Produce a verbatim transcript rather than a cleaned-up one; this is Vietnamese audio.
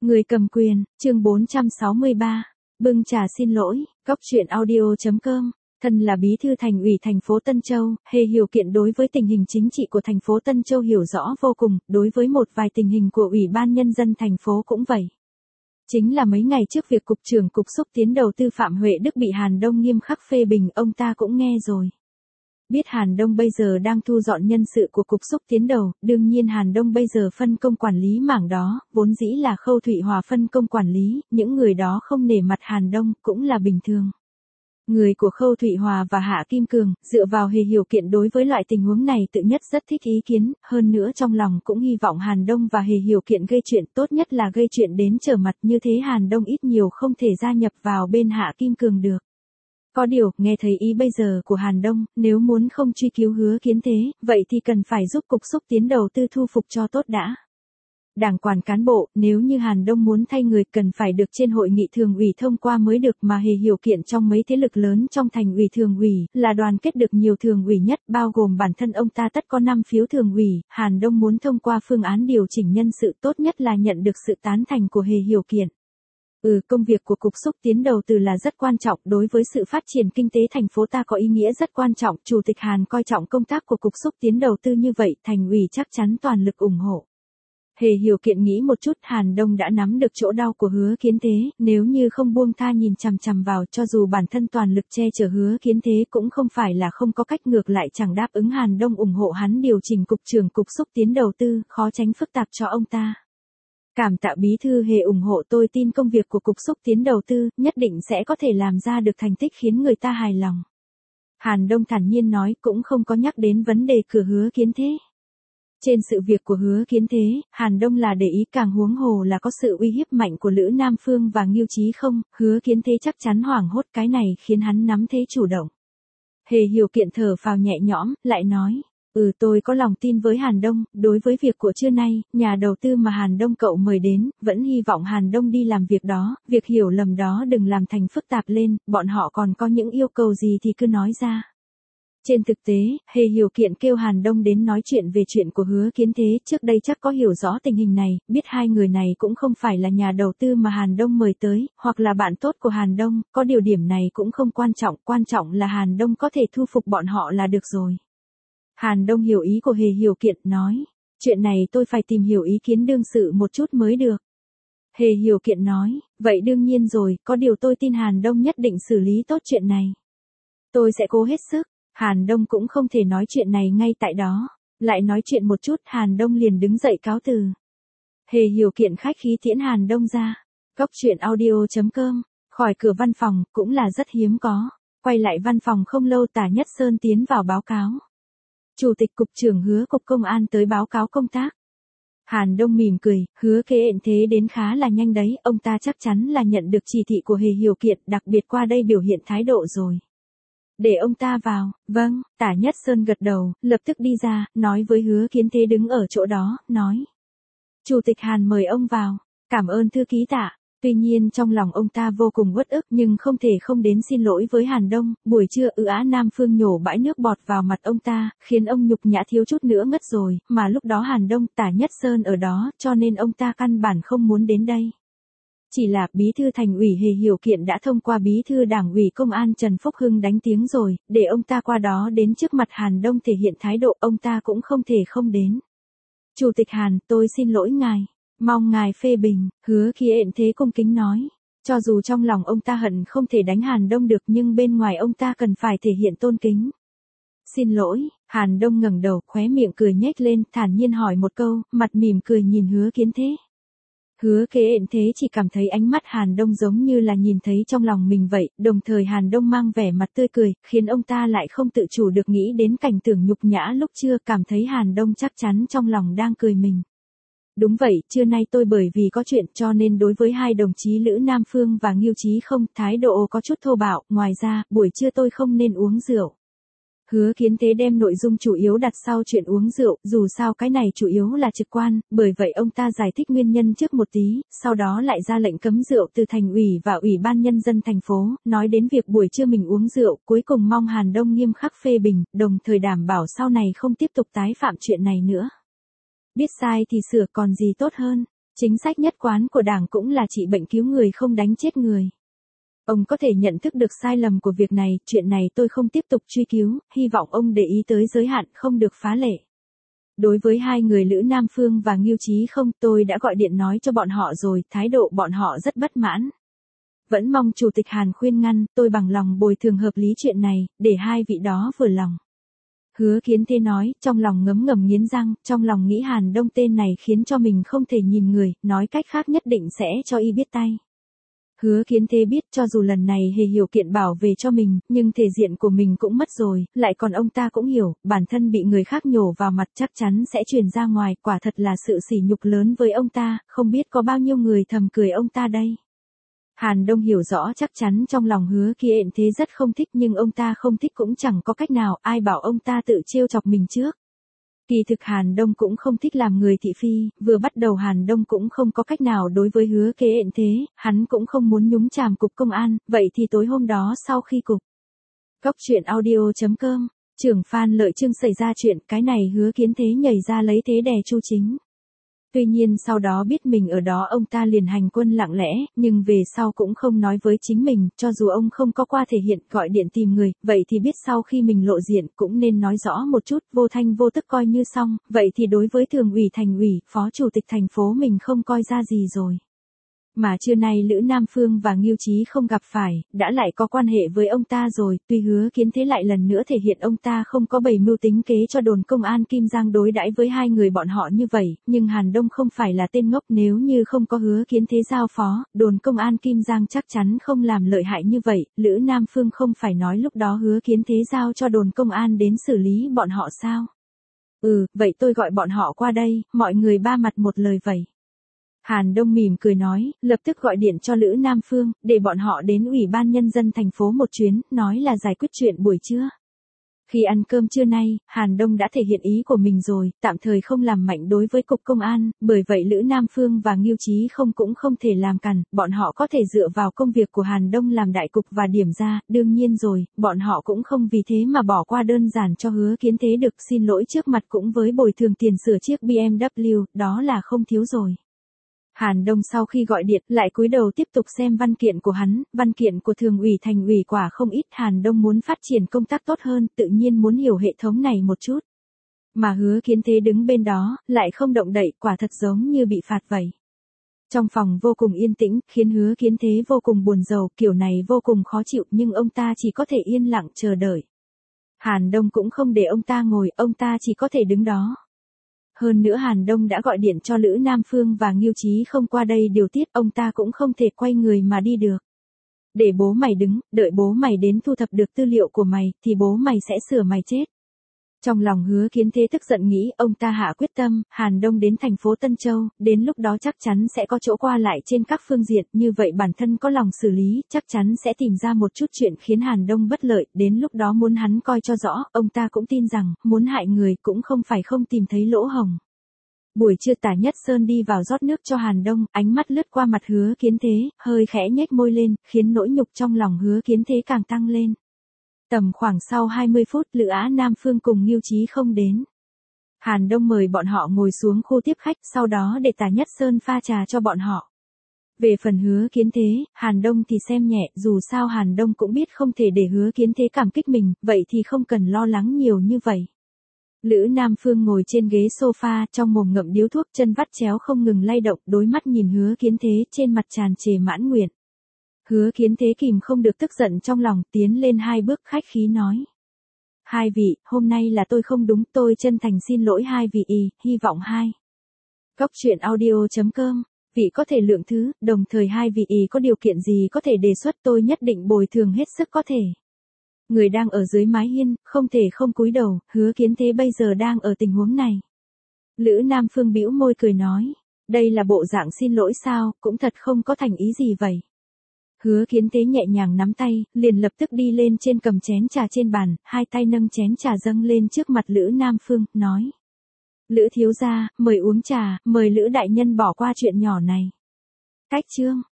Người cầm quyền, chương bốn trăm sáu mươi ba. Bưng trà xin lỗi, góc truyện audio chấm com. Thân là bí thư thành ủy thành phố Tân Châu, Hề Hiểu Kiện đối với tình hình chính trị của thành phố Tân Châu hiểu rõ vô cùng, đối với một vài tình hình của Ủy ban Nhân dân thành phố cũng vậy. Chính là mấy ngày trước việc Cục trưởng Cục Xúc Tiến Đầu tư Phạm Huệ Đức bị Hàn Đông nghiêm khắc phê bình, ông ta cũng nghe rồi. Biết Hàn Đông bây giờ đang thu dọn nhân sự của Cục Xúc Tiến Đầu, đương nhiên Hàn Đông bây giờ phân công quản lý mảng đó, vốn dĩ là Khâu Thụy Hòa phân công quản lý, những người đó không nể mặt Hàn Đông cũng là bình thường. Người của Khâu Thụy Hòa và Hạ Kim Cường, dựa vào Hề Hiểu Kiện đối với loại tình huống này tự nhất rất thích ý kiến, hơn nữa trong lòng cũng hy vọng Hàn Đông và Hề Hiểu Kiện gây chuyện, tốt nhất là gây chuyện đến trở mặt, như thế Hàn Đông ít nhiều không thể gia nhập vào bên Hạ Kim Cường được. Có điều, nghe thấy ý bây giờ của Hàn Đông, nếu muốn không truy cứu Hứa Kiến Thế, vậy thì cần phải giúp Cục Xúc Tiến Đầu tư thu phục cho tốt đã. Đảng quản cán bộ, nếu như Hàn Đông muốn thay người cần phải được trên hội nghị thường ủy thông qua mới được, mà Hề Hiểu Kiện trong mấy thế lực lớn trong thành ủy thường ủy, là đoàn kết được nhiều thường ủy nhất, bao gồm bản thân ông ta tất có năm phiếu thường ủy, Hàn Đông muốn thông qua phương án điều chỉnh nhân sự tốt nhất là nhận được sự tán thành của Hề Hiểu Kiện. Ừ, công việc của Cục Xúc Tiến Đầu tư là rất quan trọng, đối với sự phát triển kinh tế thành phố ta có ý nghĩa rất quan trọng, Chủ tịch Hàn coi trọng công tác của Cục Xúc Tiến Đầu tư như vậy, thành ủy chắc chắn toàn lực ủng hộ. Hề Hiểu Kiện nghĩ một chút, Hàn Đông đã nắm được chỗ đau của Hứa Kiến Thế, nếu như không buông tha nhìn chằm chằm vào, cho dù bản thân toàn lực che chở Hứa Kiến Thế cũng không phải là không có cách, ngược lại chẳng đáp ứng Hàn Đông ủng hộ hắn điều chỉnh Cục trưởng Cục Xúc Tiến Đầu tư, khó tránh phức tạp cho ông ta. Cảm tạ bí thư Hề ủng hộ, tôi tin công việc của Cục Xúc Tiến Đầu tư nhất định sẽ có thể làm ra được thành tích khiến người ta hài lòng. Hàn Đông thản nhiên nói, cũng không có nhắc đến vấn đề cửa Hứa Kiến Thế. Trên sự việc của Hứa Kiến Thế, Hàn Đông là để ý, càng huống hồ là có sự uy hiếp mạnh của Lữ Nam Phương và Ngưu Chí Không, Hứa Kiến Thế chắc chắn hoảng hốt, cái này khiến hắn nắm thế chủ động. Hề Hiểu Kiện thở phào nhẹ nhõm, lại nói. Ừ, tôi có lòng tin với Hàn Đông, đối với việc của trưa nay, nhà đầu tư mà Hàn Đông cậu mời đến, vẫn hy vọng Hàn Đông đi làm việc đó, việc hiểu lầm đó đừng làm thành phức tạp lên, bọn họ còn có những yêu cầu gì thì cứ nói ra. Trên thực tế, Hề Hiểu Kiện kêu Hàn Đông đến nói chuyện về chuyện của Hứa Kiến Thế, trước đây chắc có hiểu rõ tình hình này, biết hai người này cũng không phải là nhà đầu tư mà Hàn Đông mời tới, hoặc là bạn tốt của Hàn Đông, có điều điểm này cũng không quan trọng, quan trọng là Hàn Đông có thể thu phục bọn họ là được rồi. Hàn Đông hiểu ý của Hề Hiểu Kiện, nói, chuyện này tôi phải tìm hiểu ý kiến đương sự một chút mới được. Hề Hiểu Kiện nói, vậy đương nhiên rồi, có điều tôi tin Hàn Đông nhất định xử lý tốt chuyện này. Tôi sẽ cố hết sức. Hàn Đông cũng không thể nói chuyện này ngay tại đó, lại nói chuyện một chút, Hàn Đông liền đứng dậy cáo từ. Hề Hiểu Kiện khách khí tiễn Hàn Đông ra. Góc truyện audio chấm com, khỏi cửa văn phòng, cũng là rất hiếm có. Quay lại văn phòng không lâu, Tả Nhất Sơn tiến vào báo cáo. Chủ tịch Cục trưởng Hứa Cục Công an tới báo cáo công tác. Hàn Đông mỉm cười, Hứa Kiến Thế đến khá là nhanh đấy, ông ta chắc chắn là nhận được chỉ thị của Hề Hiểu Kiện, đặc biệt qua đây biểu hiện thái độ rồi. Để ông ta vào. Vâng, Tả Nhất Sơn gật đầu, lập tức đi ra, nói với Hứa Kiến Thế đứng ở chỗ đó, nói. Chủ tịch Hàn mời ông vào, cảm ơn thư ký Tạ. Tuy nhiên trong lòng ông ta vô cùng uất ức, nhưng không thể không đến xin lỗi với Hàn Đông, buổi trưa Ư Á Nam Phương nhổ bãi nước bọt vào mặt ông ta, khiến ông nhục nhã thiếu chút nữa ngất rồi, mà lúc đó Hàn Đông, Tả Nhất Sơn ở đó, cho nên ông ta căn bản không muốn đến đây. Chỉ là bí thư thành ủy Hề Hiểu Kiện đã thông qua bí thư đảng ủy công an Trần Phúc Hưng đánh tiếng rồi, để ông ta qua đó đến trước mặt Hàn Đông thể hiện thái độ, ông ta cũng không thể không đến. Chủ tịch Hàn, tôi xin lỗi ngài, mong ngài phê bình. Hứa Kiến Thế cung kính nói, cho dù trong lòng ông ta hận không thể đánh Hàn Đông được, nhưng bên ngoài ông ta cần phải thể hiện tôn kính. Xin lỗi. Hàn Đông ngẩng đầu, khóe miệng cười nhếch lên, thản nhiên hỏi một câu, mặt mỉm cười nhìn Hứa Kiến Thế. Hứa Kiến Thế chỉ cảm thấy ánh mắt Hàn Đông giống như là nhìn thấy trong lòng mình vậy, đồng thời Hàn Đông mang vẻ mặt tươi cười, khiến ông ta lại không tự chủ được nghĩ đến cảnh tượng nhục nhã lúc trưa, cảm thấy Hàn Đông chắc chắn trong lòng đang cười mình. Đúng vậy, trưa nay tôi bởi vì có chuyện cho nên đối với hai đồng chí Lữ Nam Phương và Ngưu Chí Không, thái độ có chút thô bạo, ngoài ra, buổi trưa tôi không nên uống rượu. Hứa Kiến Thế đem nội dung chủ yếu đặt sau chuyện uống rượu, dù sao cái này chủ yếu là trực quan, bởi vậy ông ta giải thích nguyên nhân trước một tí, sau đó lại ra lệnh cấm rượu từ thành ủy và Ủy ban Nhân dân thành phố, nói đến việc buổi trưa mình uống rượu, cuối cùng mong Hàn Đông nghiêm khắc phê bình, đồng thời đảm bảo sau này không tiếp tục tái phạm chuyện này nữa. Biết sai thì sửa còn gì tốt hơn. Chính sách nhất quán của Đảng cũng là trị bệnh cứu người không đánh chết người. Ông có thể nhận thức được sai lầm của việc này, chuyện này tôi không tiếp tục truy cứu, hy vọng ông để ý tới giới hạn không được phá lệ. Đối với hai người Lữ Nam Phương và Ngưu Chí Không, tôi đã gọi điện nói cho bọn họ rồi, thái độ bọn họ rất bất mãn. Vẫn mong Chủ tịch Hàn khuyên ngăn, tôi bằng lòng bồi thường hợp lý chuyện này, để hai vị đó vừa lòng. Hứa Kiến Thế nói, trong lòng ngấm ngầm nghiến răng, trong lòng nghĩ Hàn Đông tên này khiến cho mình không thể nhìn người, nói cách khác nhất định sẽ cho y biết tay. Hứa Kiến Thế biết cho dù lần này Hề Hiểu Kiện bảo về cho mình, nhưng thể diện của mình cũng mất rồi, lại còn ông ta cũng hiểu, bản thân bị người khác nhổ vào mặt chắc chắn sẽ truyền ra ngoài, quả thật là sự sỉ nhục lớn với ông ta, không biết có bao nhiêu người thầm cười ông ta đây. Hàn Đông hiểu rõ chắc chắn trong lòng Hứa Kiến Thế rất không thích, nhưng ông ta không thích cũng chẳng có cách nào, ai bảo ông ta tự trêu chọc mình trước. Kỳ thực Hàn Đông cũng không thích làm người thị phi, vừa bắt đầu Hàn Đông cũng không có cách nào đối với Hứa Kiến Thế, hắn cũng không muốn nhúng chàm cục công an, vậy thì tối hôm đó sau khi cục Cóc truyện audio chấm com, trưởng Phan Lợi Trương xảy ra chuyện, cái này Hứa Kiến Thế nhảy ra lấy thế đè Chu Chính. Tuy nhiên sau đó biết mình ở đó ông ta liền hành quân lặng lẽ, nhưng về sau cũng không nói với chính mình, cho dù ông không có qua thể hiện gọi điện tìm người, vậy thì biết sau khi mình lộ diện cũng nên nói rõ một chút, vô thanh vô tức coi như xong, vậy thì đối với thường ủy thành ủy, phó chủ tịch thành phố mình không coi ra gì rồi. Mà trưa nay Lữ Nam Phương và Ngưu Chí Không gặp phải, đã lại có quan hệ với ông ta rồi, tuy Hứa Kiến Thế lại lần nữa thể hiện ông ta không có bày mưu tính kế cho đồn công an Kim Giang đối đãi với hai người bọn họ như vậy, nhưng Hàn Đông không phải là tên ngốc, nếu như không có Hứa Kiến Thế giao phó, đồn công an Kim Giang chắc chắn không làm lợi hại như vậy, Lữ Nam Phương không phải nói lúc đó Hứa Kiến Thế giao cho đồn công an đến xử lý bọn họ sao? Ừ, vậy tôi gọi bọn họ qua đây, mọi người ba mặt một lời vậy. Hàn Đông mỉm cười nói, lập tức gọi điện cho Lữ Nam Phương, để bọn họ đến Ủy ban Nhân dân thành phố một chuyến, nói là giải quyết chuyện buổi trưa. Khi ăn cơm trưa nay, Hàn Đông đã thể hiện ý của mình rồi, tạm thời không làm mạnh đối với cục công an, bởi vậy Lữ Nam Phương và Ngưu Chí Không cũng không thể làm cản, bọn họ có thể dựa vào công việc của Hàn Đông làm đại cục và điểm ra, đương nhiên rồi, bọn họ cũng không vì thế mà bỏ qua đơn giản cho Hứa Kiến Thế được, xin lỗi trước mặt cũng với bồi thường tiền sửa chiếc bê em vê, đó là không thiếu rồi. Hàn Đông sau khi gọi điện lại cúi đầu tiếp tục xem văn kiện của hắn, văn kiện của thường ủy thành ủy quả không ít, Hàn Đông muốn phát triển công tác tốt hơn, tự nhiên muốn hiểu hệ thống này một chút. Mà Hứa Kiến Thế đứng bên đó, lại không động đậy, quả thật giống như bị phạt vậy. Trong phòng vô cùng yên tĩnh, khiến Hứa Kiến Thế vô cùng buồn rầu, kiểu này vô cùng khó chịu, nhưng ông ta chỉ có thể yên lặng chờ đợi. Hàn Đông cũng không để ông ta ngồi, ông ta chỉ có thể đứng đó. Hơn nữa Hàn Đông đã gọi điện cho Lữ Nam Phương và Ngưu Chí Không qua đây điều tiết, ông ta cũng không thể quay người mà đi được. Để bố mày đứng, đợi bố mày đến thu thập được tư liệu của mày, thì bố mày sẽ sửa mày chết. Trong lòng Hứa Kiến Thế tức giận nghĩ, ông ta hạ quyết tâm, Hàn Đông đến thành phố Tân Châu, đến lúc đó chắc chắn sẽ có chỗ qua lại trên các phương diện, như vậy bản thân có lòng xử lý, chắc chắn sẽ tìm ra một chút chuyện khiến Hàn Đông bất lợi, đến lúc đó muốn hắn coi cho rõ, ông ta cũng tin rằng, muốn hại người cũng không phải không tìm thấy lỗ hổng. Buổi trưa Tả Nhất Sơn đi vào rót nước cho Hàn Đông, ánh mắt lướt qua mặt Hứa Kiến Thế, hơi khẽ nhếch môi lên, khiến nỗi nhục trong lòng Hứa Kiến Thế càng tăng lên. Tầm khoảng sau hai mươi phút, Lữ Á Nam Phương cùng Ngưu Chí Không đến. Hàn Đông mời bọn họ ngồi xuống khu tiếp khách, sau đó để Tả Nhất Sơn pha trà cho bọn họ. Về phần Hứa Kiến Thế, Hàn Đông thì xem nhẹ, dù sao Hàn Đông cũng biết không thể để Hứa Kiến Thế cảm kích mình, vậy thì không cần lo lắng nhiều như vậy. Lữ Nam Phương ngồi trên ghế sofa, trong mồm ngậm điếu thuốc, chân vắt chéo không ngừng lay động, đối mắt nhìn Hứa Kiến Thế, trên mặt tràn trề mãn nguyện. Hứa Kiến Thế kìm không được tức giận trong lòng, tiến lên hai bước khách khí nói. Hai vị, hôm nay là tôi không đúng, tôi chân thành xin lỗi hai vị y, hy vọng hai. Cóc truyện audio chấm com, vị có thể lượng thứ, đồng thời hai vị y có điều kiện gì có thể đề xuất, tôi nhất định bồi thường hết sức có thể. Người đang ở dưới mái hiên, không thể không cúi đầu, Hứa Kiến Thế bây giờ đang ở tình huống này. Lữ Nam Phương bĩu môi cười nói, đây là bộ dạng xin lỗi sao, cũng thật không có thành ý gì vậy. Hứa Kiến Thế nhẹ nhàng nắm tay, liền lập tức đi lên trên cầm chén trà trên bàn, hai tay nâng chén trà dâng lên trước mặt Lữ Nam Phương, nói. Lữ thiếu gia, mời uống trà, mời Lữ đại nhân bỏ qua chuyện nhỏ này. Cách chương.